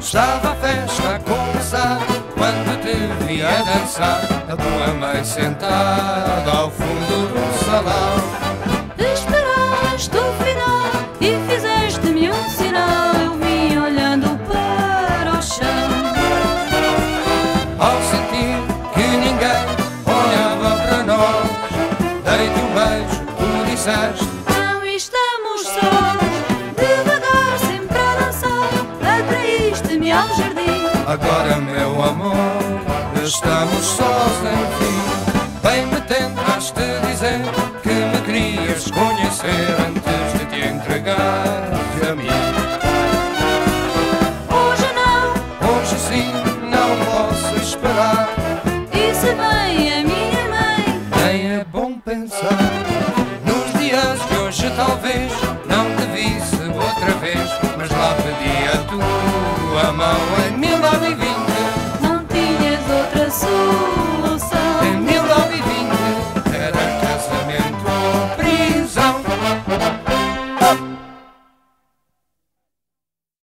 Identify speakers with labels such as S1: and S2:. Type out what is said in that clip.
S1: Estava a festa a começar quando te vi a dançar, a tua mãe sentada ao fundo do salão.
S2: Esperaste o final e fizeste-me um sinal. Eu vim olhando para o chão.
S1: Ao sentir que ninguém olhava para nós, dei-te um beijo, tu disseste:
S2: não estamos sós. Devagar, sempre a dançar, atraíste-me ao jardim.
S1: agora meu amor, estamos sós enfim. Bem me tentaste dizer que me querias conhecer.